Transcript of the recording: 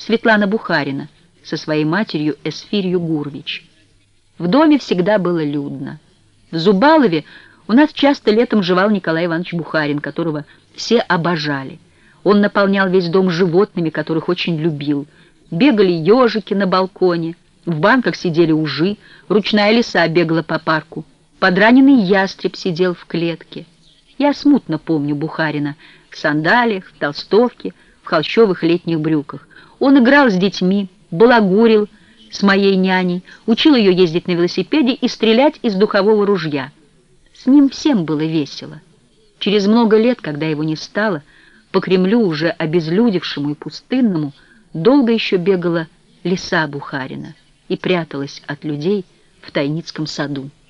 Светлана Бухарина со своей матерью Эсфирью Гурвич. В доме всегда было людно. В Зубалове у нас часто летом живал Николай Иванович Бухарин, которого все обожали. Он наполнял весь дом животными, которых очень любил. Бегали ежики на балконе, в банках сидели ужи, ручная лиса бегала по парку, подраненный ястреб сидел в клетке. Я смутно помню Бухарина в сандалиях, в толстовке, в холщовых летних брюках. Он играл с детьми, балагурил с моей няней, учил ее ездить на велосипеде и стрелять из духового ружья. С ним всем было весело. Через много лет, когда его не стало, по Кремлю, уже обезлюдевшему и пустынному, долго еще бегала лиса Бухарина и пряталась от людей в Тайницком саду.